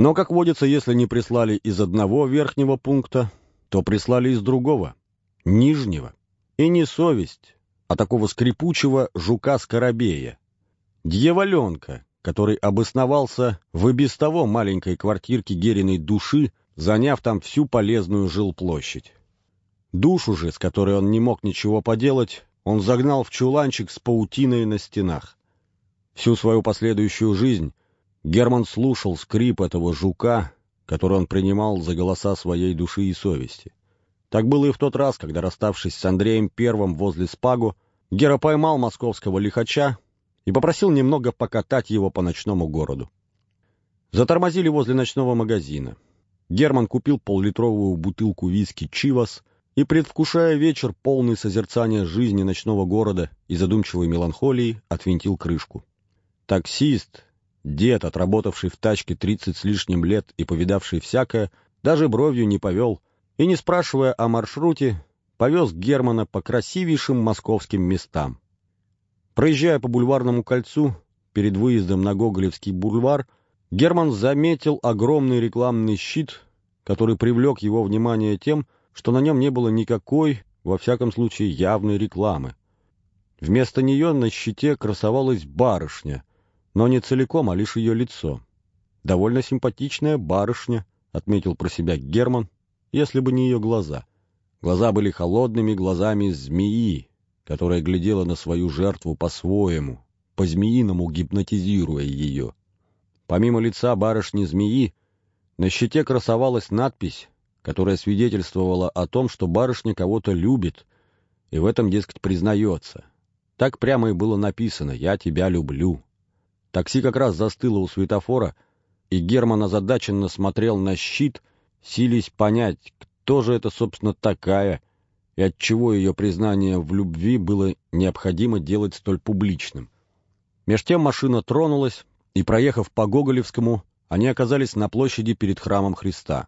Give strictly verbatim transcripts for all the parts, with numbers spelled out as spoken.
Но, как водится, если не прислали из одного верхнего пункта, то прислали из другого, нижнего. И не совесть, а такого скрипучего жука-скоробея, дьяволенка, который обосновался в и без того маленькой квартирке Гериной души, заняв там всю полезную жилплощадь. Душу же, с которой он не мог ничего поделать, он загнал в чуланчик с паутиной на стенах. Всю свою последующую жизнь Герман слушал скрип этого жука, который он принимал за голоса своей души и совести. Так было и в тот раз, когда, расставшись с Андреем Первым возле Спагу, Гера поймал московского лихача и попросил немного покатать его по ночному городу. Затормозили возле ночного магазина. Герман купил поллитровую бутылку виски «Чивас» и, предвкушая вечер, полный созерцания жизни ночного города и задумчивой меланхолии, отвинтил крышку. Таксист, дед, отработавший в тачке тридцать с лишним лет и повидавший всякое, даже бровью не повел и, не спрашивая о маршруте, повез Германа по красивейшим московским местам. Проезжая по Бульварному кольцу, перед выездом на Гоголевский бульвар, Герман заметил огромный рекламный щит, который привлек его внимание тем, что на нем не было никакой, во всяком случае, явной рекламы. Вместо нее на щите красовалась барышня, но не целиком, а лишь ее лицо. «Довольно симпатичная барышня», — отметил про себя Герман, если бы не ее глаза. Глаза были холодными глазами змеи, которая глядела на свою жертву по-своему, по-змеиному гипнотизируя ее. Помимо лица барышни-змеи, на щите красовалась надпись, которая свидетельствовала о том, что барышня кого-то любит, и в этом, дескать, признается. Так прямо и было написано «Я тебя люблю». Такси как раз застыло у светофора, и Герман озадаченно смотрел на щит, силясь понять, кто же это, собственно, такая, и отчего ее признание в любви было необходимо делать столь публичным. Меж тем машина тронулась, и, проехав по Гоголевскому, они оказались на площади перед храмом Христа.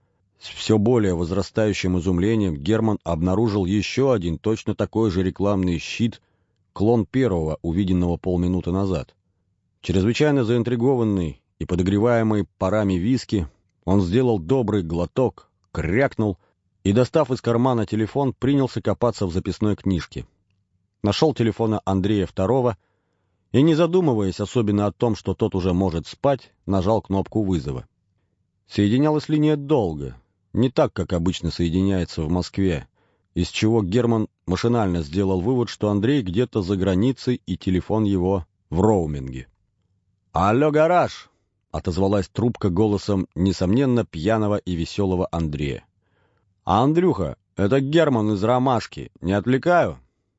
С все более возрастающим изумлением Герман обнаружил еще один точно такой же рекламный щит, клон первого, увиденного полминуты назад. Чрезвычайно заинтригованный и подогреваемый парами виски, он сделал добрый глоток, крякнул и, достав из кармана телефон, принялся копаться в записной книжке. Нашел телефона Андрея Второго и, не задумываясь особенно о том, что тот уже может спать, нажал кнопку вызова. Соединялась линия долго, не так, как обычно соединяется в Москве, из чего Герман машинально сделал вывод, что Андрей где-то за границей и телефон его в роуминге. «Алло, гараж!» — отозвалась трубка голосом, несомненно, пьяного и веселого Андрея. «Андрюха, это Герман из «Ромашки». Не отвлекаю?»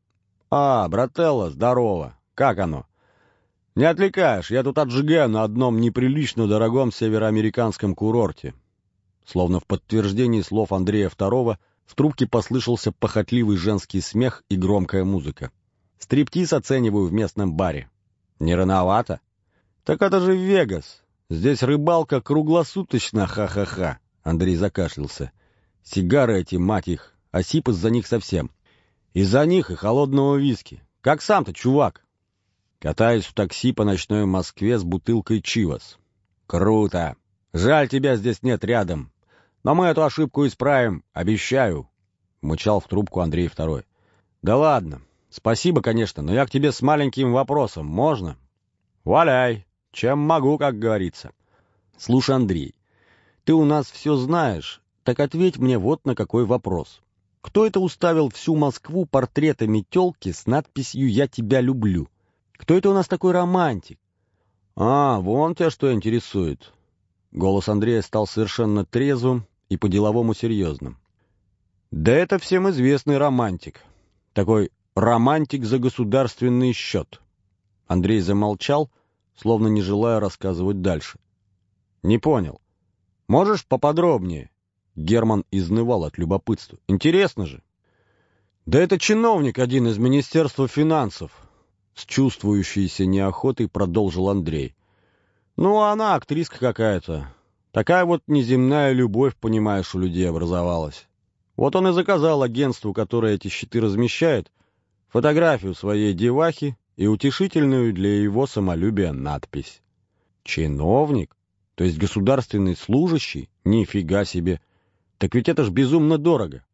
«А, брателло, здорово. Как оно?» «Не отвлекаешь, я тут отжигаю на одном неприлично дорогом североамериканском курорте». Словно в подтверждении слов Андрея Второго в трубке послышался похотливый женский смех и громкая музыка. «Стриптиз оцениваю в местном баре». «Не рановато?» «Так это же Вегас. Здесь рыбалка круглосуточно, ха-ха-ха». Андрей закашлялся. «Сигары эти, мать их, а сип из-за них совсем. Из-за них и холодного виски. Как сам-то, чувак?» «Катаюсь в такси по ночной Москве с бутылкой «Чивас». «Круто! Жаль, тебя здесь нет рядом. Но мы эту ошибку исправим, обещаю», — мычал в трубку Андрей Второй. «Да ладно. Спасибо, конечно, но я к тебе с маленьким вопросом. Можно?» «Валяй. Чем могу, как говорится». «Слушай, Андрей, ты у нас все знаешь, так ответь мне вот на какой вопрос. Кто это уставил всю Москву портретами тёлки с надписью «Я тебя люблю»? Кто это у нас такой романтик?» «А, вон тебя что интересует». Голос Андрея стал совершенно трезвым и по-деловому серьезным. «Да это всем известный романтик. Такой романтик за государственный счет». Андрей замолчал, словно не желая рассказывать дальше. «Не понял. Можешь поподробнее?» Герман изнывал от любопытства. «Интересно же». «Да это чиновник один из Министерства финансов», — с чувствующейся неохотой продолжил Андрей. «Ну, она актриска какая-то. Такая вот неземная любовь, понимаешь, у людей образовалась. Вот он и заказал агентству, которое эти щиты размещает, фотографию своей девахи и утешительную для его самолюбия надпись. Чиновник? То есть государственный служащий? Нифига себе! Так ведь это ж безумно дорого.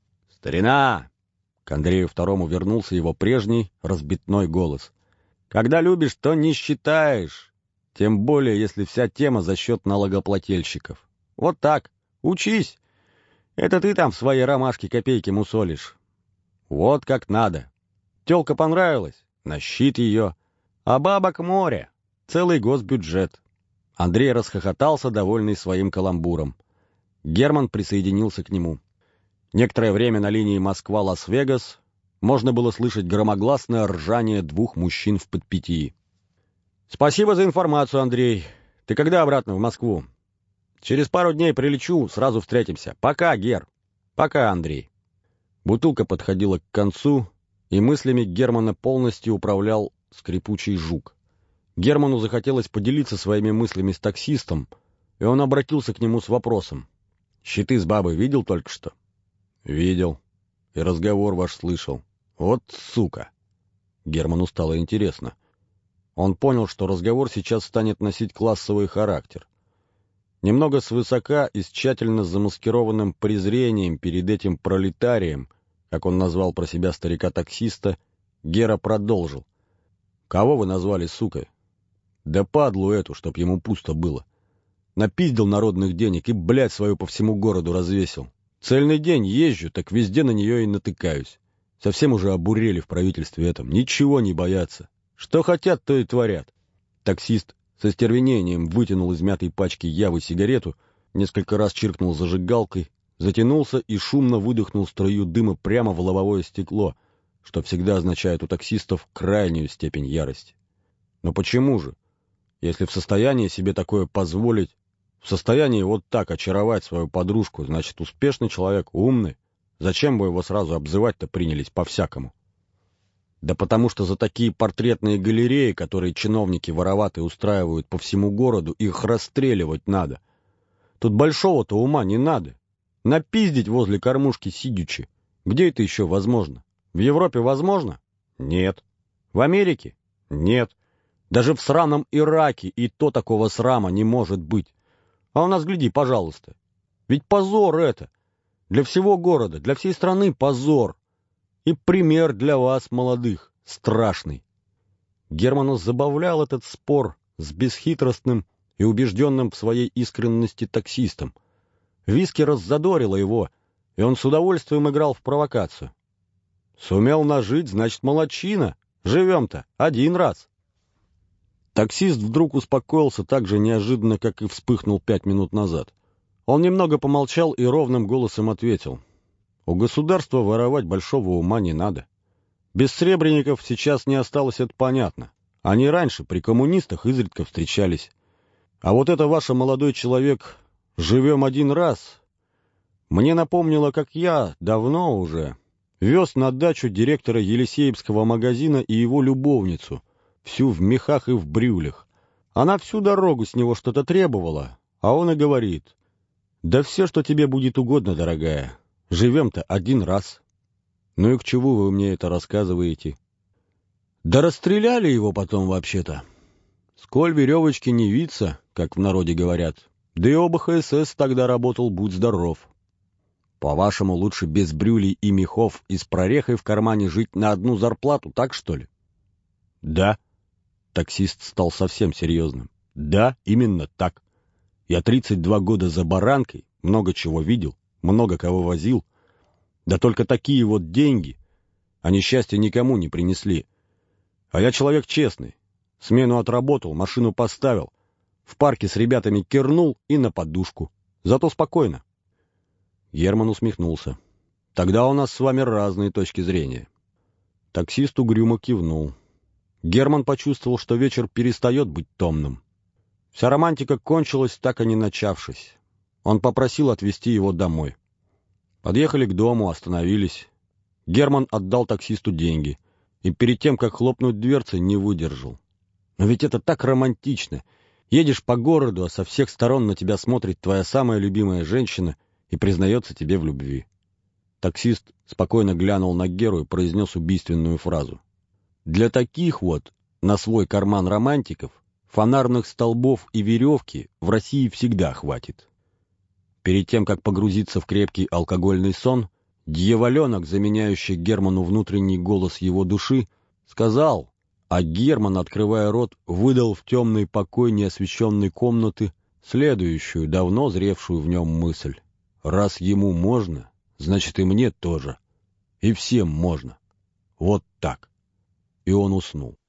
Старина! К Андрею Второму вернулся его прежний разбитной голос. Когда любишь, то не считаешь. Тем более, если вся тема за счет налогоплательщиков. Вот так. Учись. Это ты там в своей ромашке копейки мусолишь. Вот как надо. Тёлка понравилась? На щит ее. А бабок море. Целый госбюджет. Андрей расхохотался, довольный своим каламбуром. Герман присоединился к нему. Некоторое время на линии Москва-Лас-Вегас можно было слышать громогласное ржание двух мужчин в подпитии. «Спасибо за информацию, Андрей. Ты когда обратно в Москву?» «Через пару дней прилечу, сразу встретимся. Пока, Гер». «Пока, Андрей». Бутылка подходила к концу, и мыслями Германа полностью управлял скрипучий жук. Герману захотелось поделиться своими мыслями с таксистом, и он обратился к нему с вопросом. «Щиты с бабой видел только что?» «Видел. И разговор ваш слышал. Вот сука!» Герману стало интересно. Он понял, что разговор сейчас станет носить классовый характер. Немного свысока и с тщательно замаскированным презрением перед этим пролетарием, как он назвал про себя старика-таксиста, Гера продолжил. «Кого вы назвали сукой?» «Да падлу эту, чтоб ему пусто было. Напиздил народных денег и, блядь, свою по всему городу развесил. Цельный день езжу, так везде на нее и натыкаюсь. Совсем уже обурели в правительстве этом, ничего не боятся. Что хотят, то и творят». Таксист со стервенением вытянул из мятой пачки Явы сигарету, несколько раз чиркнул зажигалкой, затянулся и шумно выдохнул струю дыма прямо в лобовое стекло, что всегда означает у таксистов крайнюю степень ярости. Но почему же? Если в состоянии себе такое позволить, в состоянии вот так очаровать свою подружку, значит, успешный человек, умный. Зачем бы его сразу обзывать-то принялись по-всякому? Да потому что за такие портретные галереи, которые чиновники вороватые устраивают по всему городу, их расстреливать надо. Тут большого-то ума не надо. Напиздить возле кормушки сидячи. Где это еще возможно? В Европе возможно? Нет. В Америке? Нет. Даже в сраном Ираке и то такого срама не может быть. А у нас, гляди, пожалуйста. Ведь позор это. Для всего города, для всей страны позор. И пример для вас, молодых, страшный. Германа забавлял этот спор с бесхитростным и убежденным в своей искренности таксистом. Виски раззадорило его, и он с удовольствием играл в провокацию. Сумел нажить, значит, молодчина. Живем-то один раз. Таксист вдруг успокоился так же неожиданно, как и вспыхнул пять минут назад. Он немного помолчал и ровным голосом ответил. У государства воровать большого ума не надо. Без сребреников сейчас не осталось, это понятно. Они раньше при коммунистах изредка встречались. А вот это ваше, молодой человек, живем один раз, мне напомнило, как я давно уже вез на дачу директора Елисеевского магазина и его любовницу, всю в мехах и в брюлях. Она всю дорогу с него что-то требовала, а он и говорит: «Да все, что тебе будет угодно, дорогая, живем-то один раз». Ну и к чему вы мне это рассказываете? Да расстреляли его потом вообще-то. Сколь веревочки не виться, как в народе говорят. Да и ОБХСС тогда работал, будь здоров. По-вашему, лучше без брюлей и мехов и с прорехой в кармане жить на одну зарплату, так что ли? Да. Таксист стал совсем серьезным. Да, именно так. Я тридцать два года за баранкой, много чего видел, много кого возил. Да только такие вот деньги, они счастья никому не принесли. А я человек честный. Смену отработал, машину поставил, в парке с ребятами кирнул и на подушку. Зато спокойно. Герман усмехнулся. Тогда у нас с вами разные точки зрения. Таксист угрюмо кивнул. Герман почувствовал, что вечер перестает быть томным. Вся романтика кончилась, так и не начавшись. Он попросил отвезти его домой. Подъехали к дому, остановились. Герман отдал таксисту деньги и перед тем, как хлопнуть дверцей, не выдержал. Но ведь это так романтично. Едешь по городу, а со всех сторон на тебя смотрит твоя самая любимая женщина и признается тебе в любви. Таксист спокойно глянул на Геру и произнес убийственную фразу. Для таких вот, на свой карман романтиков, Фонарных столбов и веревки в России всегда хватит. Перед тем, как погрузиться в крепкий алкогольный сон, дьяволенок, заменяющий Герману внутренний голос его души, сказал, а Герман, открывая рот, выдал в темный покой неосвещенной комнаты следующую, давно зревшую в нем мысль. Раз ему можно, значит и мне тоже. И всем можно. Вот так. И он уснул.